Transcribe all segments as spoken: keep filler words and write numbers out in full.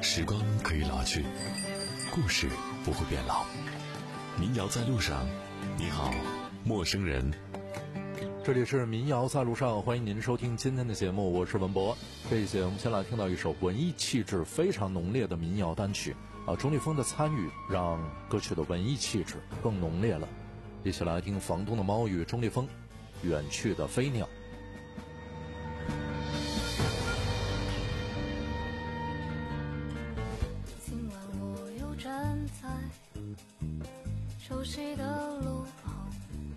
时光可以老去，故事不会变老。民谣在路上，你好，陌生人。 这里是民谣在路上，欢迎您收听今天的节目，我是文博。这一节我们先来听到一首文艺气质非常浓烈的民谣单曲啊，钟立风的参与让歌曲的文艺气质更浓烈了。一起来听房东的猫与钟立风远去的飞鸟。 今晚我又站在熟悉的路旁，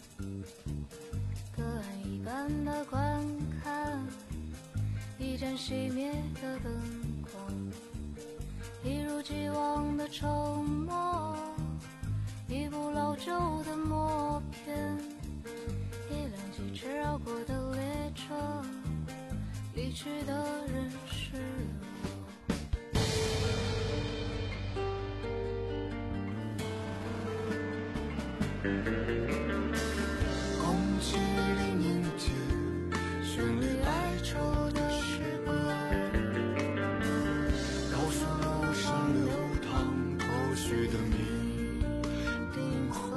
隔岸一般的观看一盏熄灭的灯光，一如既往的沉默，一部老旧的默片，一辆疾驰绕过的列车，离去的人是空气里凝结旋律哀愁的诗歌，高速路上流淌头绪的谜定河，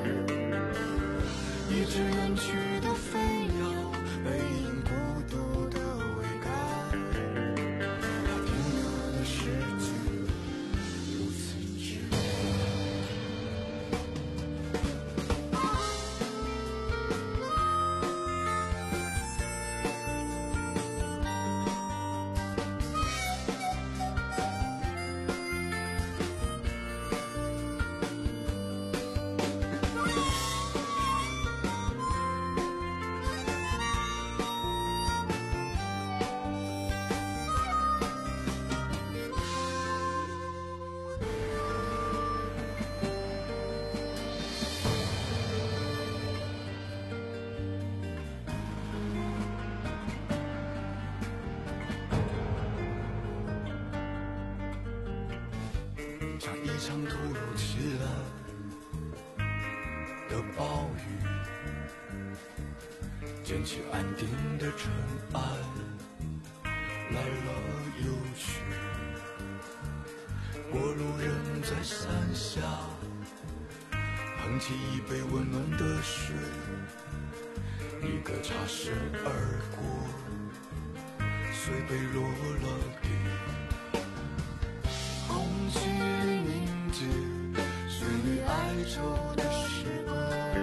一只远去的飞鸟背影孤独的桅杆，它停留的时间如此之短。像一场突如其来的暴雨，溅起安定的尘埃，来了又去。过路人在伞下捧起一杯温暖的水，一个擦身而过，随杯落了地。空气里凝结旋律哀愁的诗歌，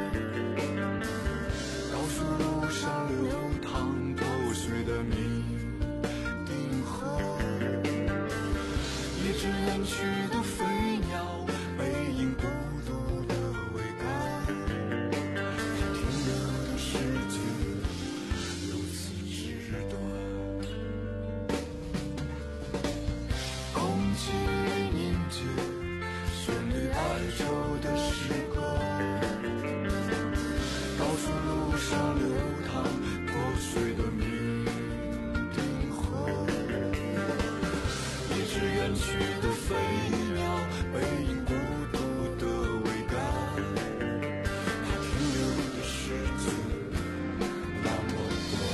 高速路上流淌头绪的谜定河，一只远去的飞鸟背影孤独的桅杆，它停留的时间如此之短。空气里凝结旋律哀愁的诗歌，高速路上流淌破碎的谜定河，一只远去的飞鸟背影孤独的桅杆，它停留的时间那么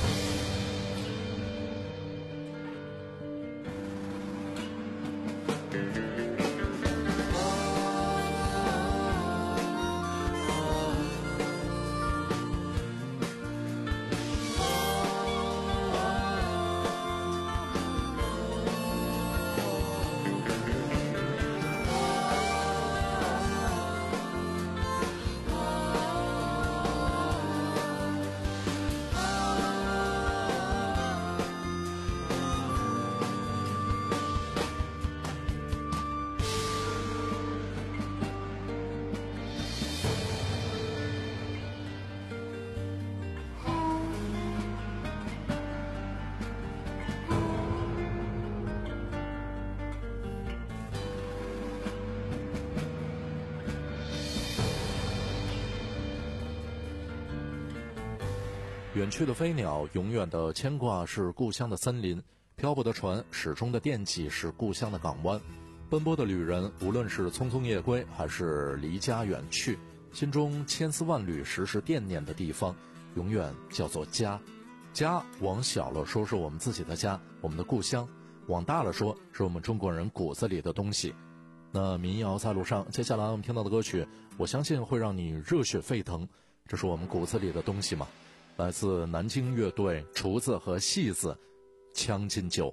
远去的飞鸟，永远的牵挂是故乡的森林，漂泊的船，始终的惦记是故乡的港湾。奔波的旅人，无论是匆匆夜归还是离家远去，心中千丝万缕时时惦念的地方，永远叫做家。家往小了说是我们自己的家，我们的故乡； 往大了说，是我们中国人骨子里的东西。那民谣在路上，接下来我们听到的歌曲，我相信会让你热血沸腾，这是我们骨子里的东西嘛。来自南京乐队厨子和戏子，将进酒。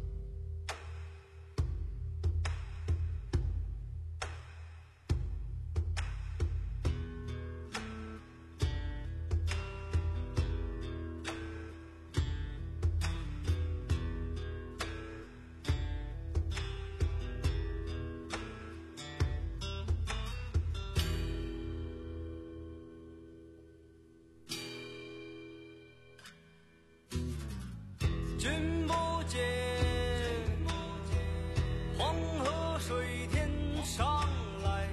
君不见，黄河水天上来，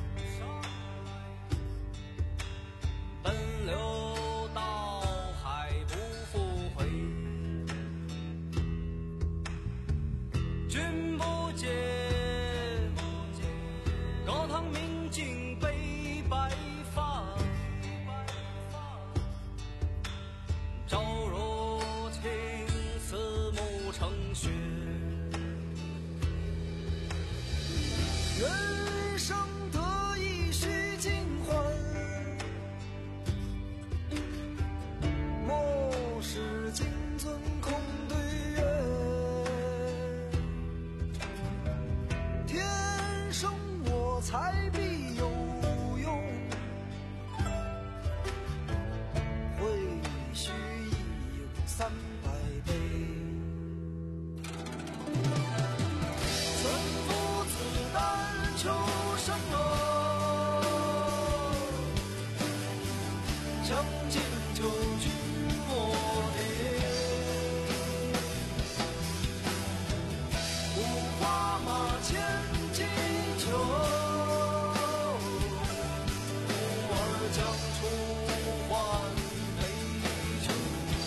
奔流到海不复回。君不见，高堂明镜悲白发，朝若青四目成雪。 人生得意须尽欢，莫使金樽空对月。天生我材必有用，会须一饮三百杯。村夫子但求生乐，将进酒君莫烈。五花马，千金裘，呼儿将出换陪酒。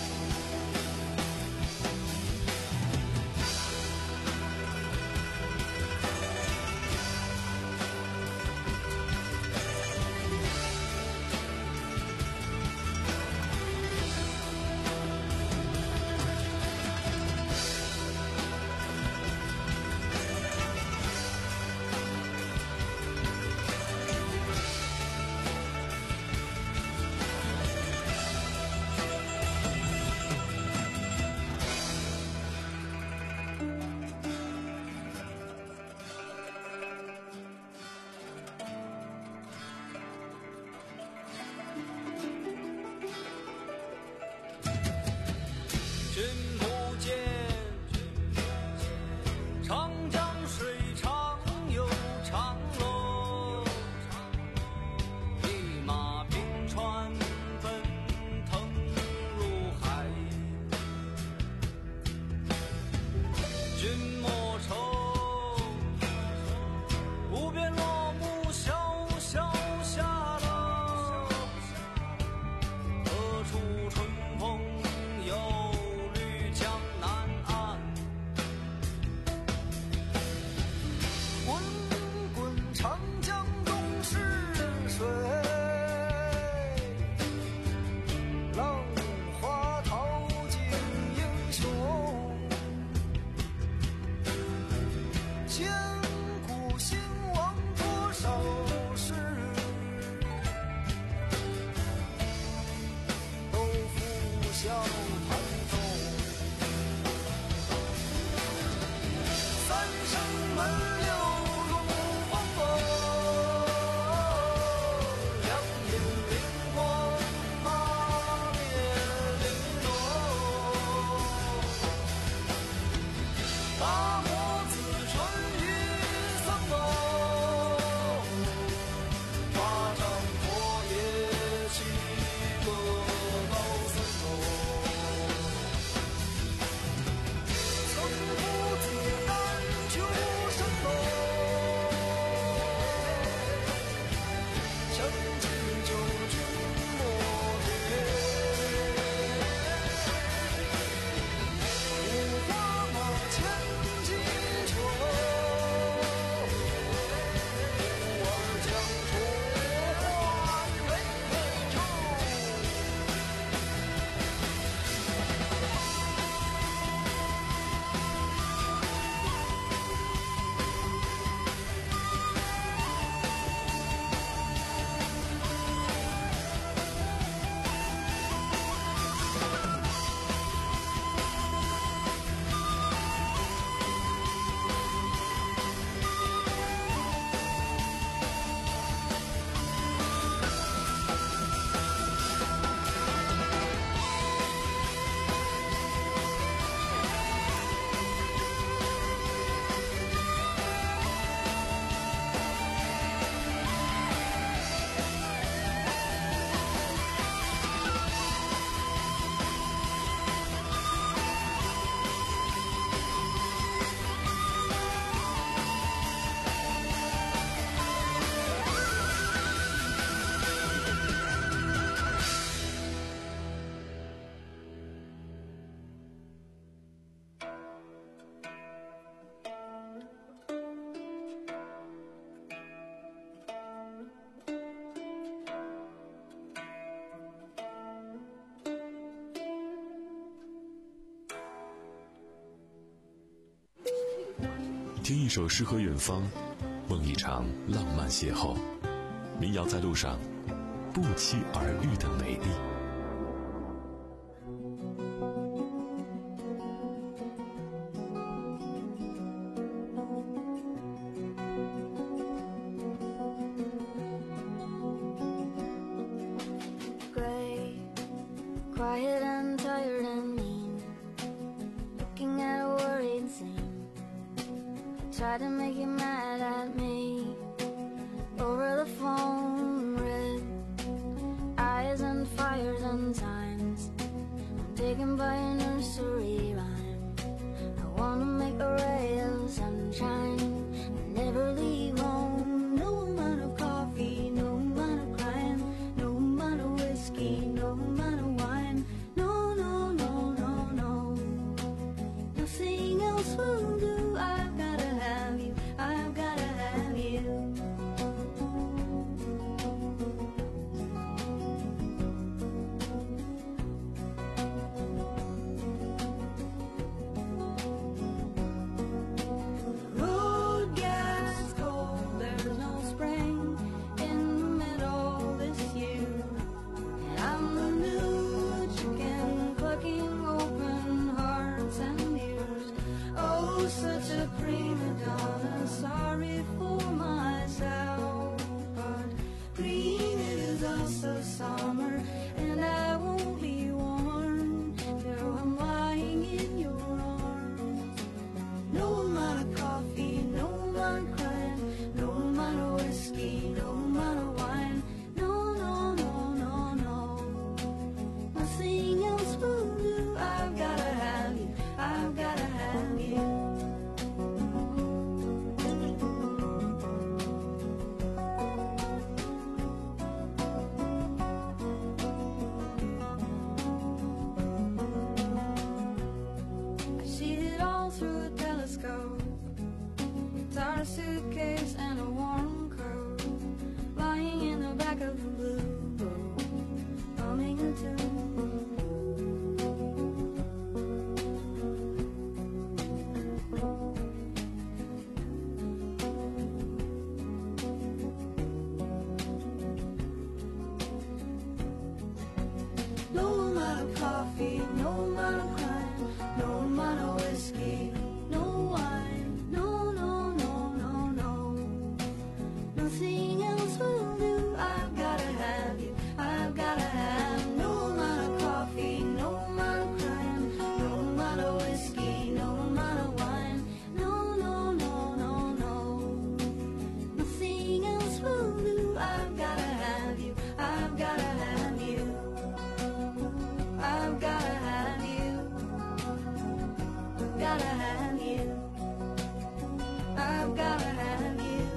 君不见，长江水长又长喽，一马平川奔腾入海。君莫愁，无边落木萧萧下了，何处春风又绿江南岸。 滚滚长江东逝水，浪花淘尽英雄。千古兴亡多少事，都付笑谈中。三生门六入黄风，两眼灵光八面玲珑。大漠子春雨僧喽，华帐破夜起个高僧喽。曾夫子但求生喽，将进酒君莫烈。五花马，千金听一首诗和远方，梦一场浪漫邂逅。民谣在路上，不期而遇的美丽。 Quiet and tired and mean, looking at a worried scene. I tried to make you mad at me over the phone. Red eyes and fires and signs, I'm taken by a nursery rhyme. I wanna make a ray of sunshine and never leave home. No amount of coffee, no amount of crying, no amount of whiskey, no amount of wine. No, no, no, no, no, nothing else will do. I've gotta have you, I've gotta have you. The road gets cold, there's no spring in the middle this year, and I'm the new chicken clucking open hearts and ears. Oh, such a prima donna, sorry for myself, but green is also summer, and I won't be warm till I'm lying in your arms. No amount of coffee, no amount of crying, no amount of whiskey, no amount of wine. No, no, no, no, no, nothing else will do. I've gotta have you, I've gotta have you. I see it all through a telescope, guitar, suitcase, and a warm coat, lying in the back of the blue boat, humming a tune. No amount of coffee, no amount of crime, no amount of whiskey, no wine. No, no, no, no, no, nothing else will do. I've gotta have you, I've gotta have. No amount of coffee, no amount of crime, no amount of whiskey, no amount of wine. No, no, no, no, no, nothing else will do. I've gotta have you, I've gotta have you. I've gotta have you, gotta have you, I've gotta have you.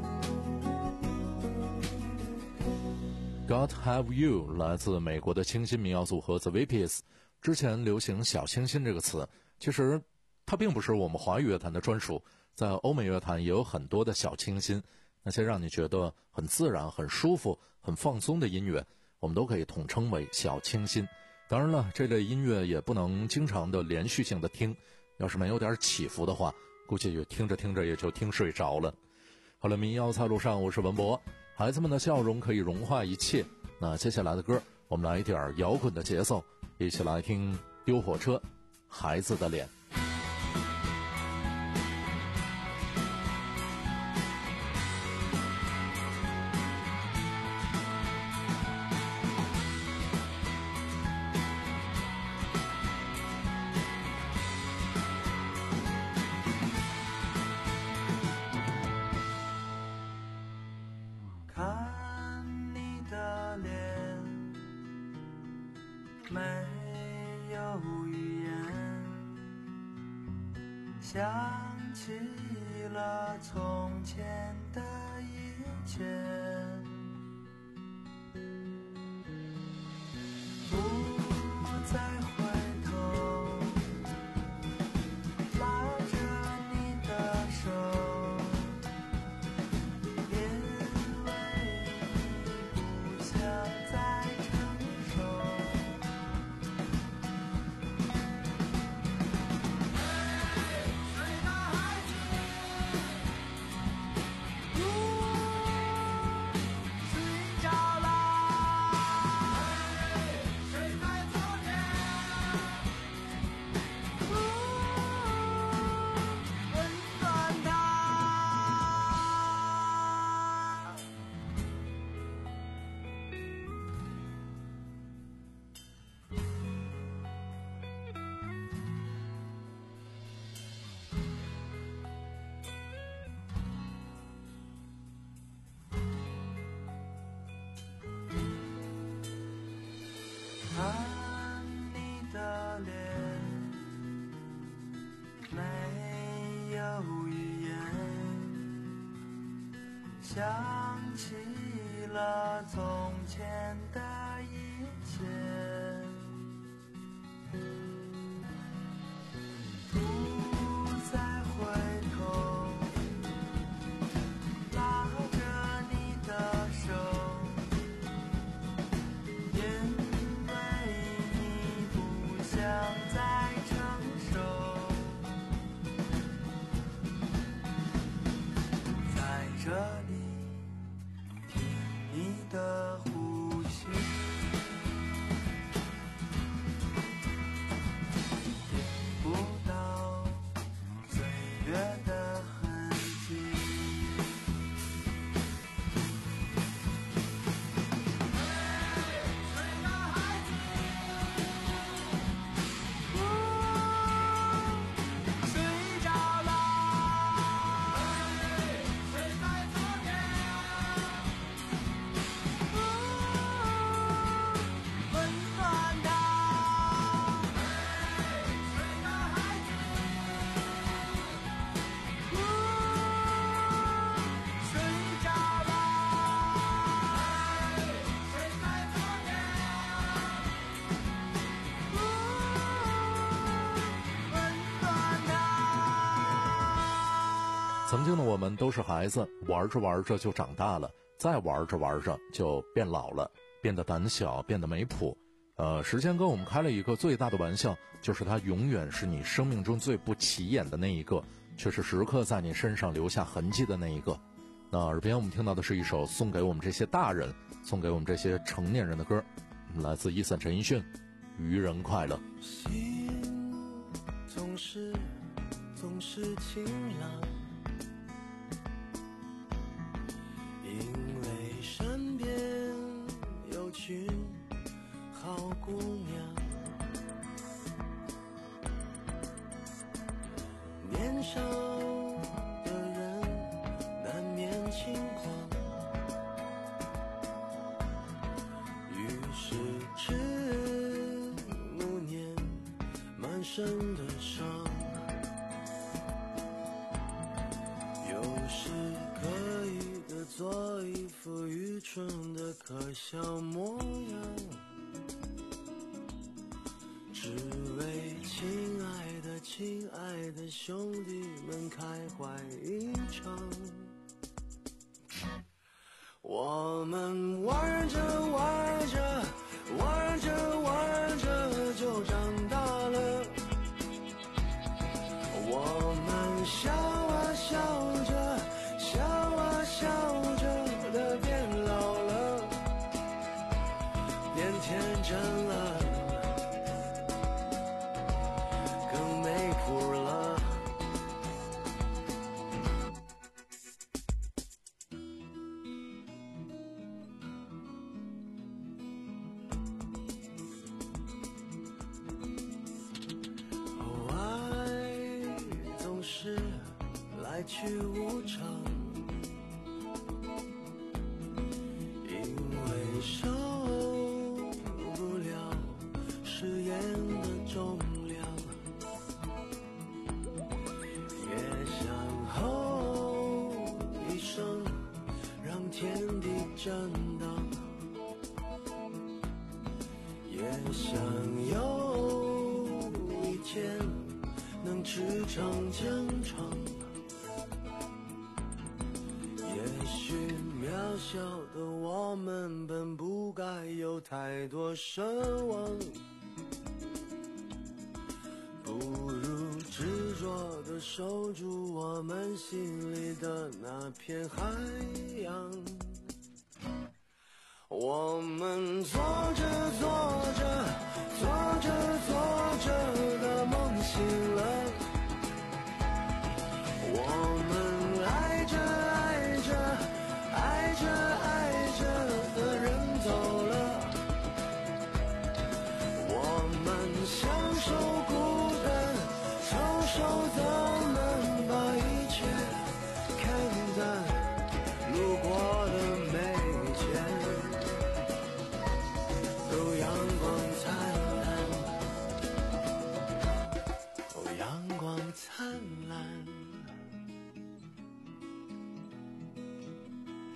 God Have You 来自美国的清新民谣组合 The Whippies。 之前流行小清新这个词，其实它并不是我们华语乐坛的专属，在欧美乐坛也有很多的小清新，那些让你觉得很自然、很舒服、很放松的音乐，我们都可以统称为小清新。当然了，这类音乐也不能经常的连续性的听，要是没有点起伏的话，估计也听着听着也就听睡着了。好了，民谣在路上，我是文博。孩子们的笑容可以融化一切，那接下来的歌我们来一点摇滚的节奏，一起来听丢火车，孩子的脸。 看你的脸，没有语言，想起了从前的一切，不再回头，拉着你的手，因为你不想再承受。睡吧孩子， 想起了从前的一切，不再回头，拉着你的手，因为你不想再承受，在这里听你的呼吸，听不到岁月的痕迹。睡着了，睡在昨天，温暖的，睡着孩子，睡着了，睡在昨天，温暖的。 曾经的我们都是孩子，玩着玩着就长大了，再玩着玩着就变老了，变得胆小，变得没谱。呃，时间跟我们开了一个最大的玩笑，就是它永远是你生命中最不起眼的那一个，却是时刻在你身上留下痕迹的那一个。那耳边我们听到的是一首送给我们这些大人，送给我们这些成年人的歌，来自伊森陈奕迅，愚人快乐。 心总是总是晴朗，因为身边有群好姑娘，年少的人难免轻狂，于是迟暮年满身的伤，有时刻意的做一副愚蠢的可笑模样，只为亲爱的亲爱的兄弟们开怀一场。我们玩着玩着玩着玩着就长大了，我们笑啊笑着笑啊笑着的变老了，变天真了，更没谱了。哦，爱总是来去无常，因为受不了誓言的重量，越想吼一声让天地震荡，也想有一天能驰骋疆场，也许渺小的我们本不该有太多奢望，不如执着地守住我们心里的那片海洋。我们做着做着做着做着的梦醒了，我们爱着爱着爱着爱着的人走了，我们享受孤单，承受咱们把一切看淡，路过的每天都阳光灿烂，哦，阳光灿烂。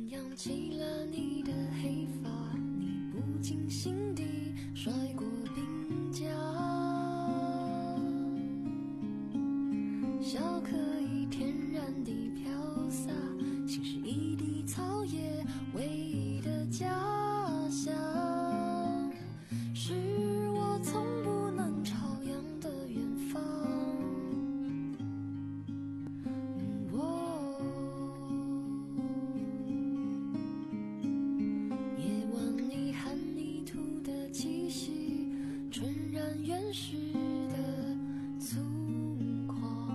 扬起了你的黑发，你不经心地甩过鬓角，笑可以天然地飘洒，心是一地草野唯一的家乡，是我从不能朝阳的远方。夜晚你含泥土的气息，纯然原始的粗犷，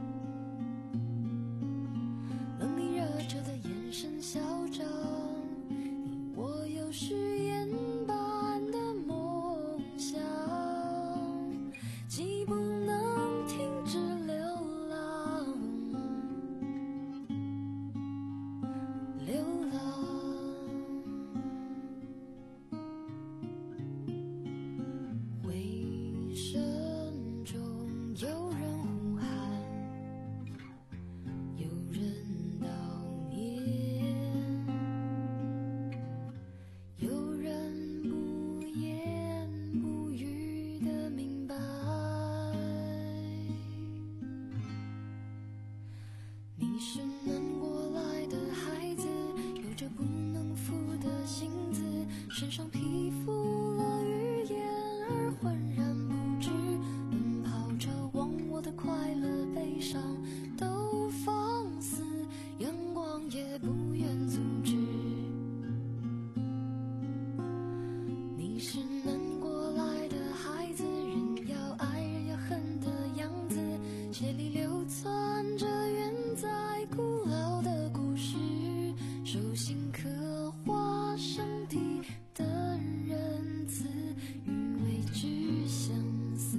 冷里热着的眼神嚣张，你我有誓言般的梦想，既不能停止流浪，流浪。回声中有人呼喊，有人悼念，有人不言不语的明白，你是南国来的孩子，有着不能负的性子，身上披覆了语言而浑然不知，奔跑着忘我的快乐悲伤都放肆，阳光也不愿阻止。你是南国来的孩子，人要爱人要恨的样子，血里流窜着远在古老的故事，手心刻画上帝的仁慈与未知相思，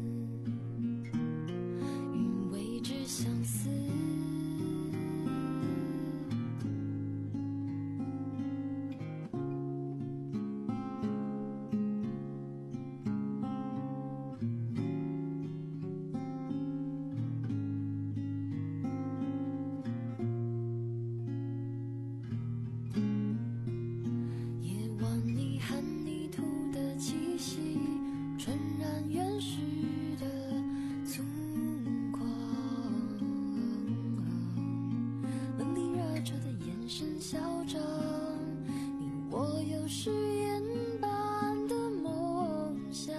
与未知相思。夜晚你含泥土的气息，纯然原始的粗犷，冷里热着的眼神嚣张，你我有誓言般的梦想，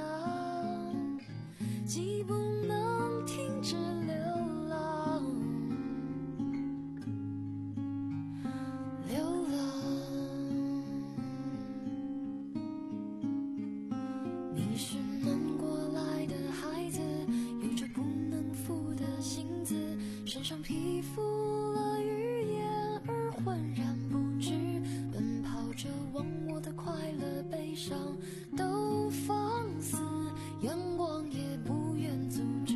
既不能停止流浪，流浪。你是南国来的孩子，有着不能负的性子，身上披覆了语言而浑然不知，奔跑着忘我的快乐悲伤都放肆，阳光也不愿阻止。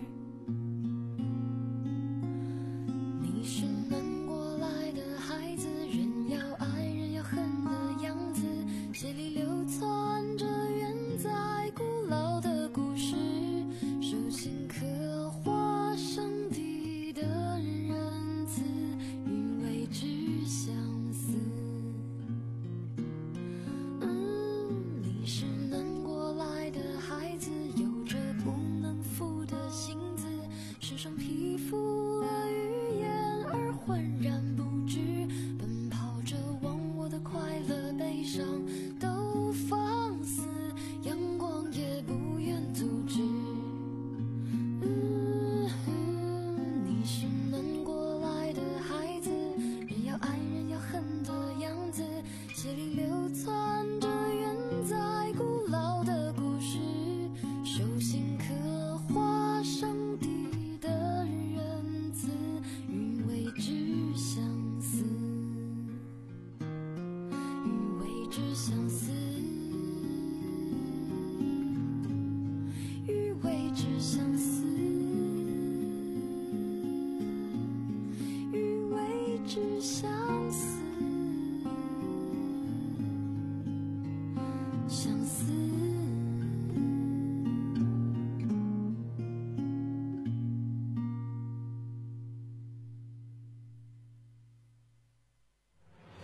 你是南国来的孩子，人要爱人要恨的样子，血里流窜着远在古老的故事，手心刻画上帝的仁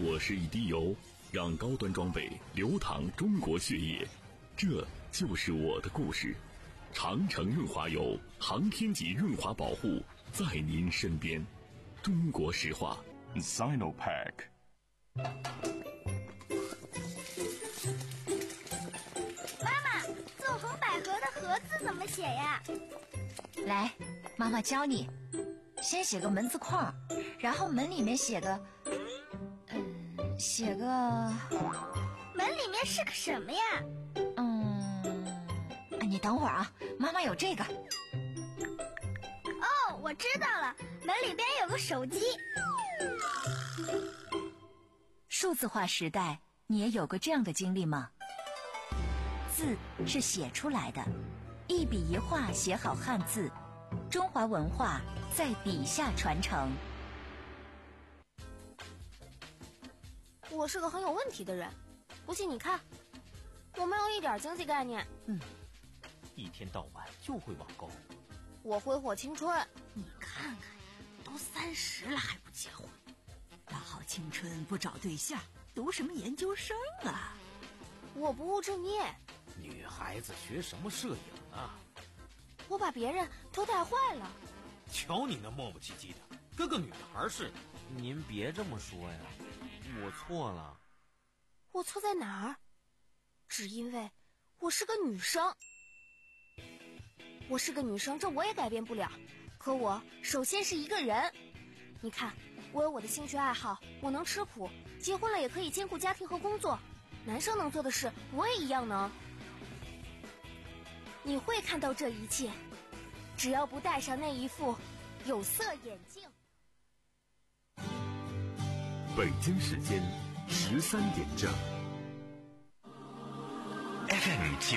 我是一滴油，让高端装备流淌中国血液，这就是我的故事。长城润滑油，航天级润滑保护，在您身边。中国石化 Sinopec。 妈妈，纵横捭阖的阖字怎么写呀？ 来，妈妈教你。先写个门字框，然后门里面写个嗯写个门里面是个什么呀？ 嗯你等会儿啊，妈妈有这个。 哦，我知道了，门里边有个手机。 数字化时代，你也有过这样的经历吗？字是写出来的，一笔一画写好汉字，中华文化在笔下传承。 我是个很有问题的人，不信你看，我没有一点经济概念。 嗯，一天到晚就会网购。 我挥霍青春。 你看看呀，都三十了还不结婚，大好青春不找对象，读什么研究生啊？ 我不务正业。 女孩子学什么摄影啊？ 我把别人都带坏了。 瞧你那磨磨唧唧的，跟个女孩似的。您别这么说呀，我错了。 我错在哪儿？只因为我是个女生。我是个女生，这我也改变不了。可我首先是一个人。你看，我有我的兴趣爱好，我能吃苦，结婚了也可以兼顾家庭和工作。男生能做的事，我也一样能。你会看到这一切，只要不戴上那一副有色眼镜。 北京时间十三点正。F M